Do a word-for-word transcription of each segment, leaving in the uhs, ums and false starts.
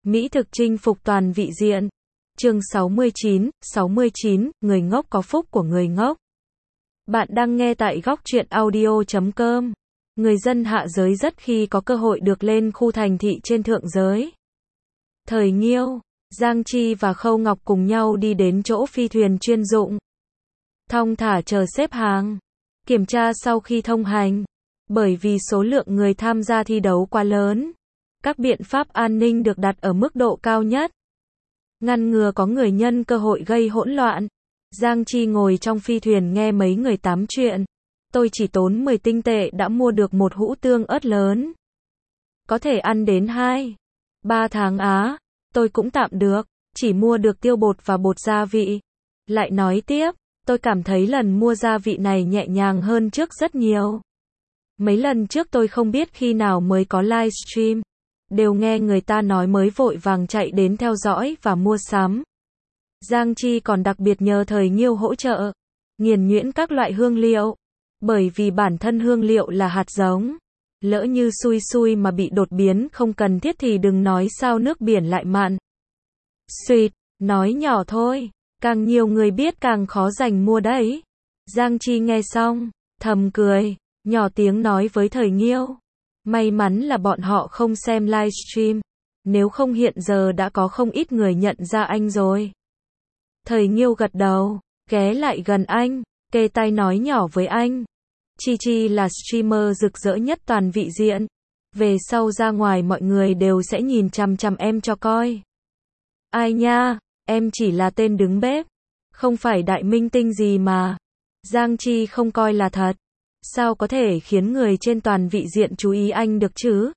Mỹ thực chinh phục toàn vị diện. Chương sáu mươi chín, sáu mươi chín, người ngốc có phúc của người ngốc. Bạn đang nghe tại góc truyện audio chấm com. Người dân hạ giới rất khi có cơ hội được lên khu thành thị trên thượng giới. Thời Nghiêu, Giang Chi và Khâu Ngọc cùng nhau đi đến chỗ phi thuyền chuyên dụng. Thong thả chờ xếp hàng. Kiểm tra sau khi thông hành. Bởi vì số lượng người tham gia thi đấu quá lớn, các biện pháp an ninh được đặt ở mức độ cao nhất, ngăn ngừa có người nhân cơ hội gây hỗn loạn. Giang Chi ngồi trong phi thuyền nghe mấy người tám chuyện. Tôi chỉ tốn mười tinh tệ đã mua được một hũ tương ớt lớn. Có thể ăn đến hai, ba tháng á. Tôi cũng tạm được, chỉ mua được tiêu bột và bột gia vị. Lại nói tiếp, tôi cảm thấy lần mua gia vị này nhẹ nhàng hơn trước rất nhiều. Mấy lần trước tôi không biết khi nào mới có livestream, đều nghe người ta nói mới vội vàng chạy đến theo dõi và mua sắm. Giang Chi còn đặc biệt nhờ Thời Nghiêu hỗ trợ, nghiền nhuyễn các loại hương liệu, bởi vì bản thân hương liệu là hạt giống. Lỡ như xui xui mà bị đột biến không cần thiết thì đừng nói sao nước biển lại mặn. Xuyệt, nói nhỏ thôi, càng nhiều người biết càng khó giành mua đấy. Giang Chi nghe xong, thầm cười, nhỏ tiếng nói với Thời Nghiêu. May mắn là bọn họ không xem livestream, nếu không hiện giờ đã có không ít người nhận ra anh rồi. Thời Nghiêu gật đầu, ghé lại gần anh, kề tai nói nhỏ với anh. Chi Chi là streamer rực rỡ nhất toàn vị diện. Về sau ra ngoài mọi người đều sẽ nhìn chằm chằm em cho coi. Ai nha, em chỉ là tên đứng bếp, không phải đại minh tinh gì mà. Giang Chi không coi là thật. Sao có thể khiến người trên toàn vị diện chú ý anh được chứ?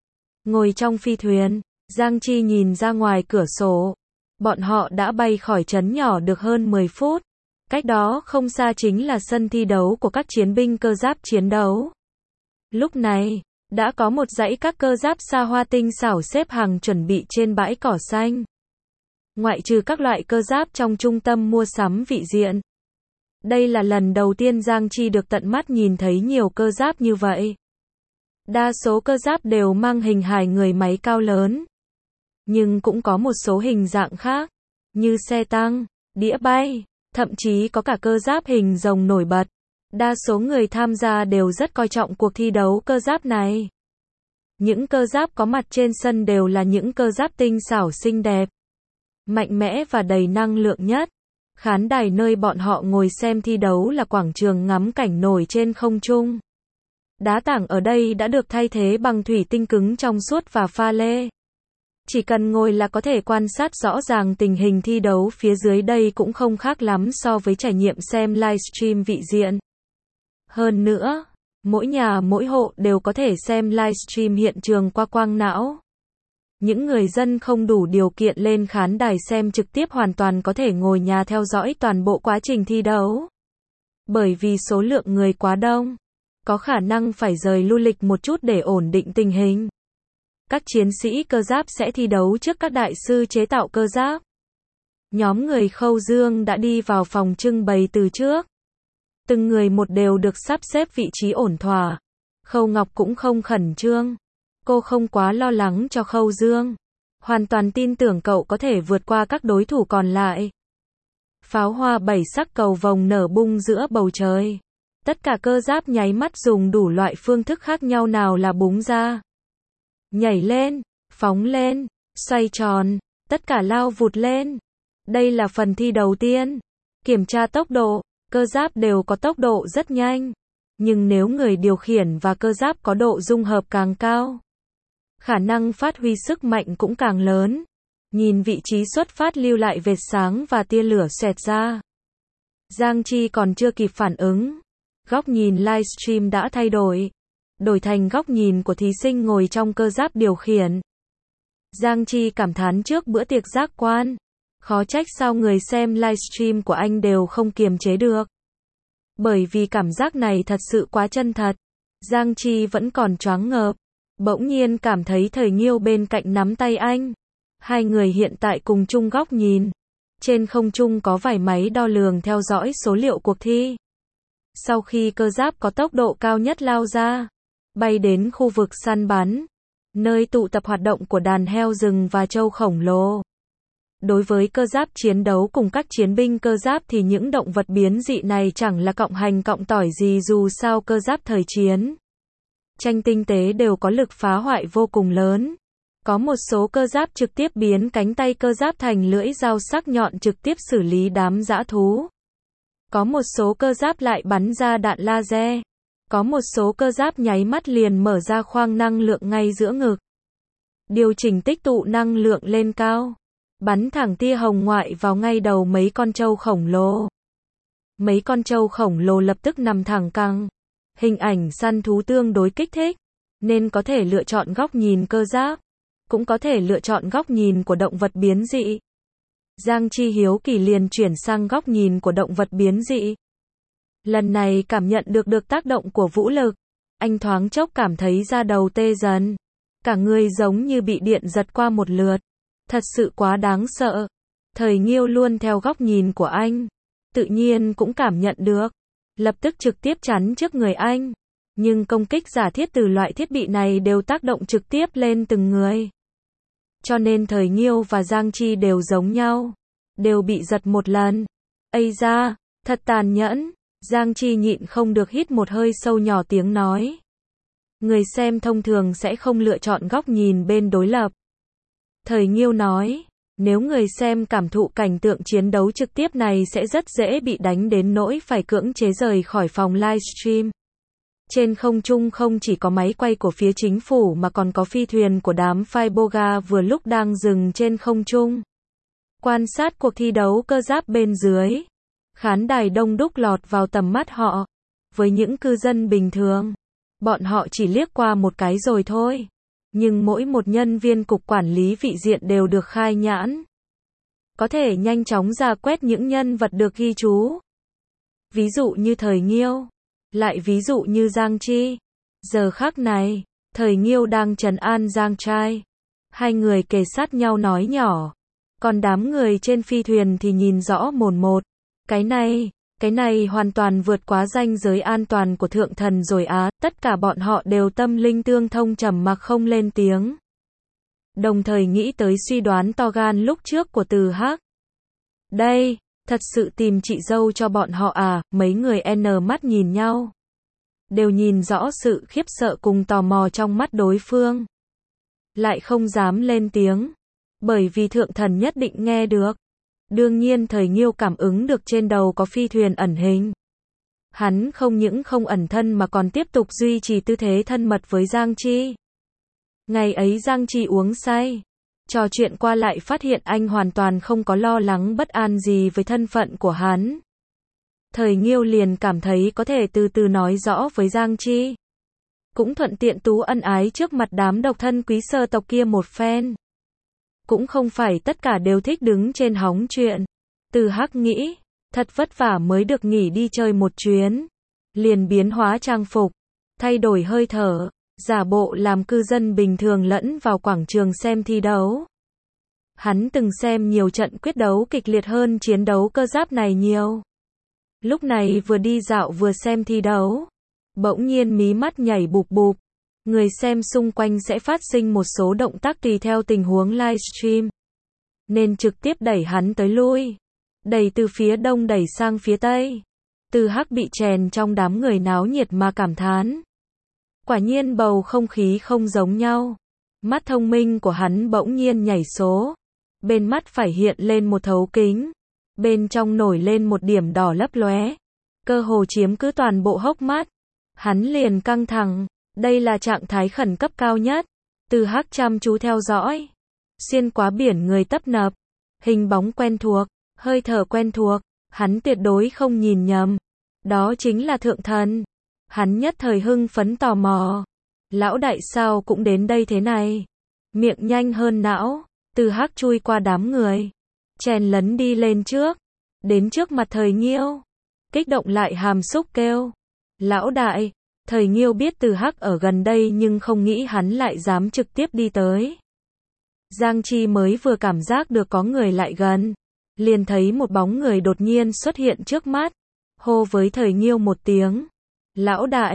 Ngồi trong phi thuyền, Giang Chi nhìn ra ngoài cửa sổ. Bọn họ đã bay khỏi trấn nhỏ được hơn mười phút. Cách đó không xa chính là sân thi đấu của các chiến binh cơ giáp chiến đấu. Lúc này, đã có một dãy các cơ giáp xa hoa tinh xảo xếp hàng chuẩn bị trên bãi cỏ xanh. Ngoại trừ các loại cơ giáp trong trung tâm mua sắm vị diện, đây là lần đầu tiên Giang Chi được tận mắt nhìn thấy nhiều cơ giáp như vậy. Đa số cơ giáp đều mang hình hài người máy cao lớn. Nhưng cũng có một số hình dạng khác, như xe tăng, đĩa bay, thậm chí có cả cơ giáp hình rồng nổi bật. Đa số người tham gia đều rất coi trọng cuộc thi đấu cơ giáp này. Những cơ giáp có mặt trên sân đều là những cơ giáp tinh xảo xinh đẹp, mạnh mẽ và đầy năng lượng nhất. Khán đài nơi bọn họ ngồi xem thi đấu là quảng trường ngắm cảnh nổi trên không trung. Đá tảng ở đây đã được thay thế bằng thủy tinh cứng trong suốt và pha lê. Chỉ cần ngồi là có thể quan sát rõ ràng tình hình thi đấu phía dưới đây cũng không khác lắm so với trải nghiệm xem livestream vị diện. Hơn nữa, mỗi nhà mỗi hộ đều có thể xem livestream hiện trường qua quang não. Những người dân không đủ điều kiện lên khán đài xem trực tiếp hoàn toàn có thể ngồi nhà theo dõi toàn bộ quá trình thi đấu. Bởi vì số lượng người quá đông, có khả năng phải rời lưu lịch một chút để ổn định tình hình. Các chiến sĩ cơ giáp sẽ thi đấu trước các đại sư chế tạo cơ giáp. Nhóm người Khâu Dương đã đi vào phòng trưng bày từ trước. Từng người một đều được sắp xếp vị trí ổn thỏa. Khâu Ngọc cũng không khẩn trương. Cô không quá lo lắng cho Khâu Dương. Hoàn toàn tin tưởng cậu có thể vượt qua các đối thủ còn lại. Pháo hoa bảy sắc cầu vồng nở bung giữa bầu trời. Tất cả cơ giáp nháy mắt dùng đủ loại phương thức khác nhau, nào là búng ra, nhảy lên, phóng lên, xoay tròn, tất cả lao vụt lên. Đây là phần thi đầu tiên. Kiểm tra tốc độ, cơ giáp đều có tốc độ rất nhanh. Nhưng nếu người điều khiển và cơ giáp có độ dung hợp càng cao, khả năng phát huy sức mạnh cũng càng lớn. Nhìn vị trí xuất phát lưu lại vệt sáng và tia lửa xẹt ra. Giang Chi còn chưa kịp phản ứng. Góc nhìn livestream đã thay đổi. Đổi thành góc nhìn của thí sinh ngồi trong cơ giáp điều khiển. Giang Chi cảm thán trước bữa tiệc giác quan. Khó trách sao người xem livestream của anh đều không kiềm chế được. Bởi vì cảm giác này thật sự quá chân thật. Giang Chi vẫn còn choáng ngợp. Bỗng nhiên cảm thấy Thời Nghiêu bên cạnh nắm tay anh. Hai người hiện tại cùng chung góc nhìn. Trên không trung có vài máy đo lường theo dõi số liệu cuộc thi. Sau khi cơ giáp có tốc độ cao nhất lao ra, bay đến khu vực săn bắn, nơi tụ tập hoạt động của đàn heo rừng và trâu khổng lồ. Đối với cơ giáp chiến đấu cùng các chiến binh cơ giáp thì những động vật biến dị này chẳng là cộng hành cộng tỏi gì, dù sao cơ giáp thời chiến tranh tinh tế đều có lực phá hoại vô cùng lớn. Có một số cơ giáp trực tiếp biến cánh tay cơ giáp thành lưỡi dao sắc nhọn trực tiếp xử lý đám dã thú. Có một số cơ giáp lại bắn ra đạn laser. Có một số cơ giáp nháy mắt liền mở ra khoang năng lượng ngay giữa ngực. Điều chỉnh tích tụ năng lượng lên cao. Bắn thẳng tia hồng ngoại vào ngay đầu mấy con trâu khổng lồ. Mấy con trâu khổng lồ lập tức nằm thẳng căng. Hình ảnh săn thú tương đối kích thích, nên có thể lựa chọn góc nhìn cơ giáp, cũng có thể lựa chọn góc nhìn của động vật biến dị. Giang Chi hiếu kỳ liền chuyển sang góc nhìn của động vật biến dị. Lần này cảm nhận được được tác động của vũ lực, anh thoáng chốc cảm thấy da đầu tê dần. Cả người giống như bị điện giật qua một lượt. Thật sự quá đáng sợ. Thời Nghiêu luôn theo góc nhìn của anh, tự nhiên cũng cảm nhận được. Lập tức trực tiếp chắn trước người anh. Nhưng công kích giả thiết từ loại thiết bị này đều tác động trực tiếp lên từng người. Cho nên Thời Nghiêu và Giang Chi đều giống nhau. Đều bị giật một lần. Ây da, thật tàn nhẫn. Giang Chi nhịn không được hít một hơi sâu nhỏ tiếng nói. Người xem thông thường sẽ không lựa chọn góc nhìn bên đối lập. Thời Nghiêu nói, nếu người xem cảm thụ cảnh tượng chiến đấu trực tiếp này sẽ rất dễ bị đánh đến nỗi phải cưỡng chế rời khỏi phòng livestream. Trên không trung không chỉ có máy quay của phía chính phủ mà còn có phi thuyền của đám Faiboga vừa lúc đang dừng trên không trung. Quan sát cuộc thi đấu cơ giáp bên dưới. Khán đài đông đúc lọt vào tầm mắt họ. Với những cư dân bình thường, bọn họ chỉ liếc qua một cái rồi thôi. Nhưng mỗi một nhân viên cục quản lý vị diện đều được khai nhãn. Có thể nhanh chóng ra quét những nhân vật được ghi chú. Ví dụ như Thời Nghiêu. Lại ví dụ như Giang Chi. Giờ khắc này, Thời Nghiêu đang trấn an Giang Trai. Hai người kề sát nhau nói nhỏ. Còn đám người trên phi thuyền thì nhìn rõ mồn một. Cái này, cái này hoàn toàn vượt quá ranh giới an toàn của thượng thần rồi á. Tất cả bọn họ đều tâm linh tương thông trầm mặc không lên tiếng. Đồng thời nghĩ tới suy đoán to gan lúc trước của Từ Hắc. Đây, thật sự tìm chị dâu cho bọn họ à? Mấy người n mắt nhìn nhau. Đều nhìn rõ sự khiếp sợ cùng tò mò trong mắt đối phương. Lại không dám lên tiếng. Bởi vì thượng thần nhất định nghe được. Đương nhiên Thời Nghiêu cảm ứng được trên đầu có phi thuyền ẩn hình. Hắn không những không ẩn thân mà còn tiếp tục duy trì tư thế thân mật với Giang Chi. Ngày ấy Giang Chi uống say. Trò chuyện qua lại phát hiện anh hoàn toàn không có lo lắng bất an gì với thân phận của hắn. Thời Nghiêu liền cảm thấy có thể từ từ nói rõ với Giang Chi. Cũng thuận tiện tú ân ái trước mặt đám độc thân quý sơ tộc kia một phen. Cũng không phải tất cả đều thích đứng trên hóng chuyện. Từ Hắc nghĩ, thật vất vả mới được nghỉ đi chơi một chuyến. Liền biến hóa trang phục, thay đổi hơi thở, giả bộ làm cư dân bình thường lẫn vào quảng trường xem thi đấu. Hắn từng xem nhiều trận quyết đấu kịch liệt hơn chiến đấu cơ giáp này nhiều. Lúc này vừa đi dạo vừa xem thi đấu. Bỗng nhiên mí mắt nhảy bụp bụp. Người xem xung quanh sẽ phát sinh một số động tác tùy theo tình huống livestream. Nên trực tiếp đẩy hắn tới lui. Đẩy từ phía đông đẩy sang phía tây. Từ Hắc bị chèn trong đám người náo nhiệt mà cảm thán. Quả nhiên bầu không khí không giống nhau. Mắt thông minh của hắn bỗng nhiên nhảy số. Bên mắt phải hiện lên một thấu kính. Bên trong nổi lên một điểm đỏ lấp lóe. Cơ hồ chiếm cứ toàn bộ hốc mắt. Hắn liền căng thẳng. Đây là trạng thái khẩn cấp cao nhất. Từ Hắc chăm chú theo dõi. Xuyên qua biển người tấp nập. Hình bóng quen thuộc. Hơi thở quen thuộc. Hắn tuyệt đối không nhìn nhầm. Đó chính là thượng thần. Hắn nhất thời hưng phấn tò mò. Lão đại sao cũng đến đây thế này. Miệng nhanh hơn não. Từ Hắc chui qua đám người. Chèn lấn đi lên trước. Đến trước mặt Thời Nghiêu. Kích động lại hàm xúc kêu. Lão đại. Thời Nghiêu biết Từ Hắc ở gần đây nhưng không nghĩ hắn lại dám trực tiếp đi tới. Giang Chi mới vừa cảm giác được có người lại gần. Liền thấy một bóng người đột nhiên xuất hiện trước mắt. Hô với Thời Nghiêu một tiếng. Lão đại.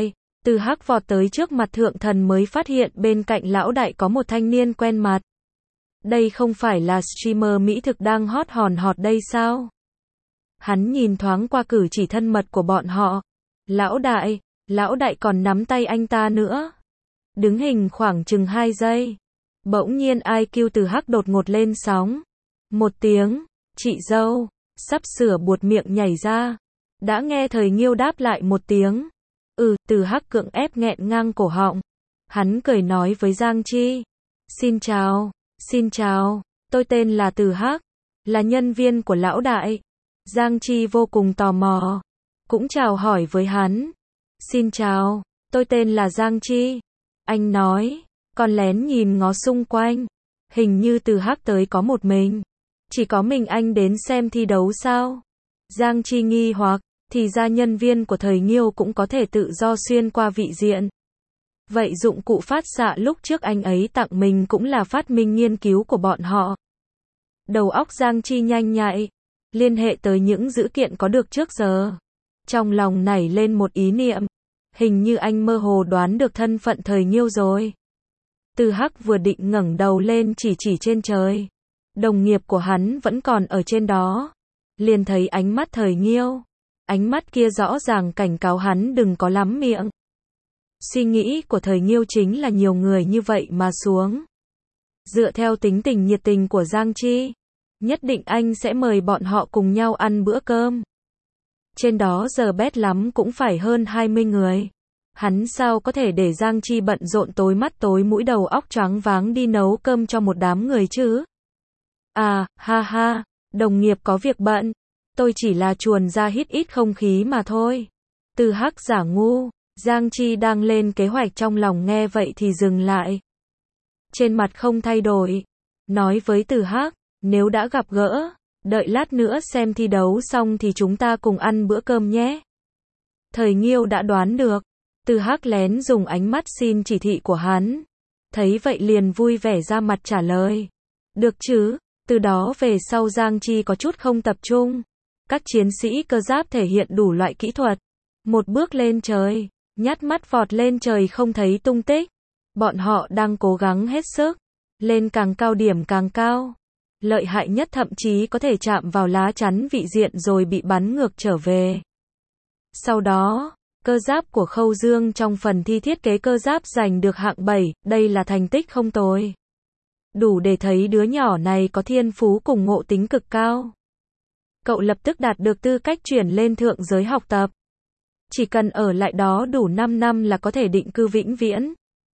Từ Hắc vọt tới trước mặt thượng thần mới phát hiện bên cạnh lão đại có một thanh niên quen mặt. Đây không phải là streamer mỹ thực đang hot hòn hot đây sao? Hắn nhìn thoáng qua cử chỉ thân mật của bọn họ. Lão đại, lão đại còn nắm tay anh ta nữa. Đứng hình khoảng chừng hai giây. Bỗng nhiên i kiu Từ Hắc đột ngột lên sóng. Một tiếng, chị dâu, sắp sửa buột miệng nhảy ra. Đã nghe Thời Nghiêu đáp lại một tiếng. Ừ, Từ Hắc cưỡng ép nghẹn ngang cổ họng. Hắn cười nói với Giang Chi. Xin chào, xin chào, tôi tên là Từ Hắc, là nhân viên của lão đại. Giang Chi vô cùng tò mò, cũng chào hỏi với hắn. Xin chào, tôi tên là Giang Chi. Anh nói, còn lén nhìn ngó xung quanh. Hình như Từ Hắc tới có một mình. Chỉ có mình anh đến xem thi đấu sao? Giang Chi nghi hoặc, thì ra nhân viên của Thời Nghiêu cũng có thể tự do xuyên qua vị diện. Vậy dụng cụ phát xạ lúc trước anh ấy tặng mình cũng là phát minh nghiên cứu của bọn họ. Đầu óc Giang Chi nhanh nhạy, liên hệ tới những dữ kiện có được trước giờ. Trong lòng nảy lên một ý niệm, hình như anh mơ hồ đoán được thân phận Thời Nghiêu rồi. Từ Hắc vừa định ngẩng đầu lên chỉ chỉ trên trời. Đồng nghiệp của hắn vẫn còn ở trên đó. Liền thấy ánh mắt Thời Nghiêu. Ánh mắt kia rõ ràng cảnh cáo hắn đừng có lắm miệng. Suy nghĩ của Thời Nghiêu chính là nhiều người như vậy mà xuống. Dựa theo tính tình nhiệt tình của Giang Chi, nhất định anh sẽ mời bọn họ cùng nhau ăn bữa cơm. Trên đó giờ bét lắm cũng phải hơn hai mươi người. Hắn sao có thể để Giang Chi bận rộn tối mắt tối mũi đầu óc choáng váng đi nấu cơm cho một đám người chứ? À, ha ha, đồng nghiệp có việc bận. Tôi chỉ là chuồn ra hít ít không khí mà thôi. Từ Hắc giả ngu. Giang Chi đang lên kế hoạch trong lòng nghe vậy thì dừng lại. Trên mặt không thay đổi. Nói với Từ Hắc, nếu đã gặp gỡ, đợi lát nữa xem thi đấu xong thì chúng ta cùng ăn bữa cơm nhé. Thời Nghiêu đã đoán được. Từ Hắc lén dùng ánh mắt xin chỉ thị của hắn. Thấy vậy liền vui vẻ ra mặt trả lời. Được chứ, từ đó về sau Giang Chi có chút không tập trung. Các chiến sĩ cơ giáp thể hiện đủ loại kỹ thuật. Một bước lên trời, nhát mắt vọt lên trời không thấy tung tích. Bọn họ đang cố gắng hết sức. Lên càng cao điểm càng cao. Lợi hại nhất thậm chí có thể chạm vào lá chắn vị diện rồi bị bắn ngược trở về. Sau đó, cơ giáp của Khâu Dương trong phần thi thiết kế cơ giáp giành được hạng bảy, đây là thành tích không tồi. Đủ để thấy đứa nhỏ này có thiên phú cùng ngộ tính cực cao. Cậu lập tức đạt được tư cách chuyển lên thượng giới học tập. Chỉ cần ở lại đó đủ năm năm là có thể định cư vĩnh viễn.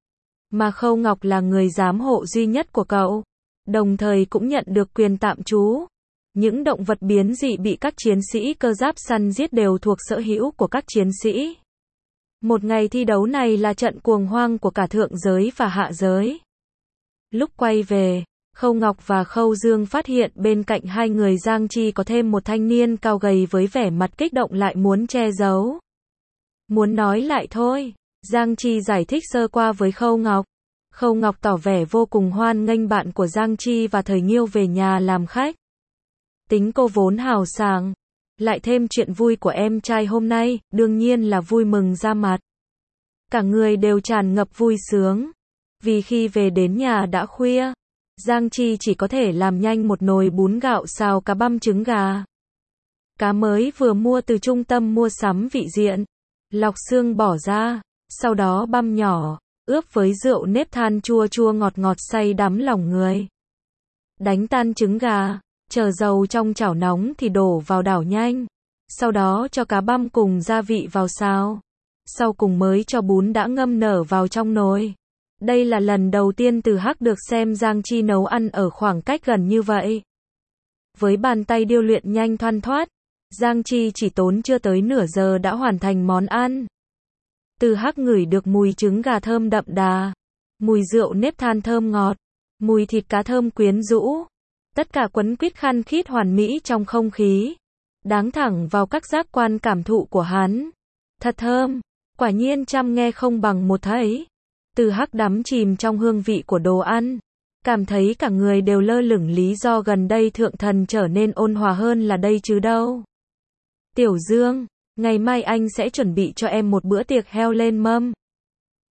Mà Khâu Ngọc là người giám hộ duy nhất của cậu. Đồng thời cũng nhận được quyền tạm trú. Những động vật biến dị bị các chiến sĩ cơ giáp săn giết đều thuộc sở hữu của các chiến sĩ. Một ngày thi đấu này là trận cuồng hoang của cả thượng giới và hạ giới. Lúc quay về, Khâu Ngọc và Khâu Dương phát hiện bên cạnh hai người Giang Chi có thêm một thanh niên cao gầy với vẻ mặt kích động lại muốn che giấu. Muốn nói lại thôi, Giang Chi giải thích sơ qua với Khâu Ngọc. Khâu Ngọc tỏ vẻ vô cùng hoan nghênh bạn của Giang Chi và Thời Nghiêu về nhà làm khách. Tính cô vốn hào sảng, lại thêm chuyện vui của em trai hôm nay, đương nhiên là vui mừng ra mặt. Cả người đều tràn ngập vui sướng. Vì khi về đến nhà đã khuya, Giang Chi chỉ có thể làm nhanh một nồi bún gạo xào cá băm trứng gà. Cá mới vừa mua từ trung tâm mua sắm vị diện, lọc xương bỏ ra, sau đó băm nhỏ, ướp với rượu nếp than chua chua ngọt ngọt say đắm lòng người. Đánh tan trứng gà, chờ dầu trong chảo nóng thì đổ vào đảo nhanh, sau đó cho cá băm cùng gia vị vào xào. Sau cùng mới cho bún đã ngâm nở vào trong nồi. Đây là lần đầu tiên Từ Hắc được xem Giang Chi nấu ăn ở khoảng cách gần như vậy. Với bàn tay điêu luyện nhanh thoăn thoát, Giang Chi chỉ tốn chưa tới nửa giờ đã hoàn thành món ăn. Từ Hắc ngửi được mùi trứng gà thơm đậm đà, mùi rượu nếp than thơm ngọt, mùi thịt cá thơm quyến rũ. Tất cả quấn quýt khăn khít hoàn mỹ trong không khí. Đáng thẳng vào các giác quan cảm thụ của hắn. Thật thơm, quả nhiên trăm nghe không bằng một thấy. Từ Hắc đắm chìm trong hương vị của đồ ăn. Cảm thấy cả người đều lơ lửng, lý do gần đây thượng thần trở nên ôn hòa hơn là đây chứ đâu. Tiểu Dương, ngày mai anh sẽ chuẩn bị cho em một bữa tiệc heo lên mâm.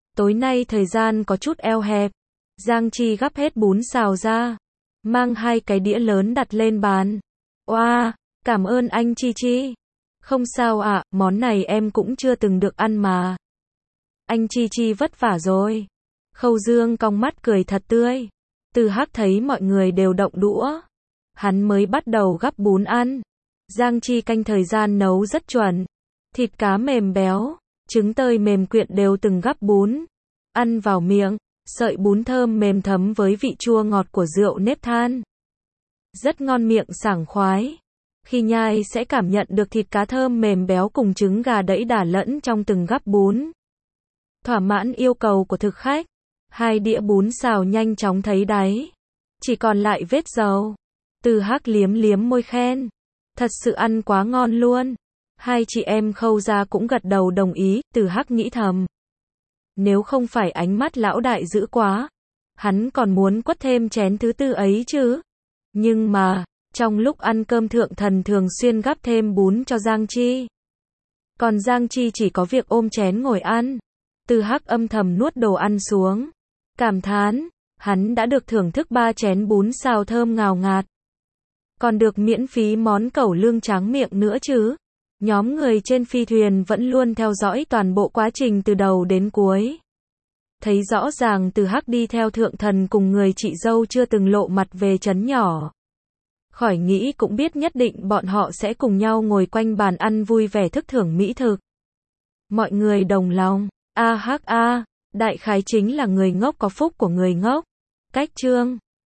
Tối nay thời gian có chút eo hẹp. Giang Chi gắp hết bún xào ra, mang hai cái đĩa lớn đặt lên bàn. Oa, cảm ơn anh Chi Chi. Không sao ạ, món này em cũng chưa từng được ăn mà. Anh Chi Chi vất vả rồi. Khâu Dương cong mắt cười thật tươi. Từ Hắc thấy mọi người đều động đũa, hắn mới bắt đầu gắp bún ăn. Giang Chi canh thời gian nấu rất chuẩn. Thịt cá mềm béo, trứng tơi mềm quyện đều từng gắp bún. Ăn vào miệng, sợi bún thơm mềm thấm với vị chua ngọt của rượu nếp than. Rất ngon miệng sảng khoái. Khi nhai sẽ cảm nhận được thịt cá thơm mềm béo cùng trứng gà đẫy đà lẫn trong từng gắp bún. Thỏa mãn yêu cầu của thực khách, hai đĩa bún xào nhanh chóng thấy đáy. Chỉ còn lại vết dầu. Từ Hắc liếm liếm môi khen. Thật sự ăn quá ngon luôn. Hai chị em Khâu gia cũng gật đầu đồng ý. Từ Hắc nghĩ thầm, nếu không phải ánh mắt lão đại dữ quá, hắn còn muốn quất thêm chén thứ tư ấy chứ. Nhưng mà, trong lúc ăn cơm Thượng Thần thường xuyên gắp thêm bún cho Giang Chi. Còn Giang Chi chỉ có việc ôm chén ngồi ăn. Từ Hắc âm thầm nuốt đồ ăn xuống. Cảm thán, hắn đã được thưởng thức ba chén bún xào thơm ngào ngạt. Còn được miễn phí món cẩu lương tráng miệng nữa chứ. Nhóm người trên phi thuyền vẫn luôn theo dõi toàn bộ quá trình từ đầu đến cuối. Thấy rõ ràng Từ Hắc đi theo Thượng Thần cùng người chị dâu chưa từng lộ mặt về trấn nhỏ. Khỏi nghĩ cũng biết nhất định bọn họ sẽ cùng nhau ngồi quanh bàn ăn vui vẻ thức thưởng mỹ thực. Mọi người đồng lòng. A hắc a, đại khái chính là người ngốc có phúc của người ngốc. Cách chương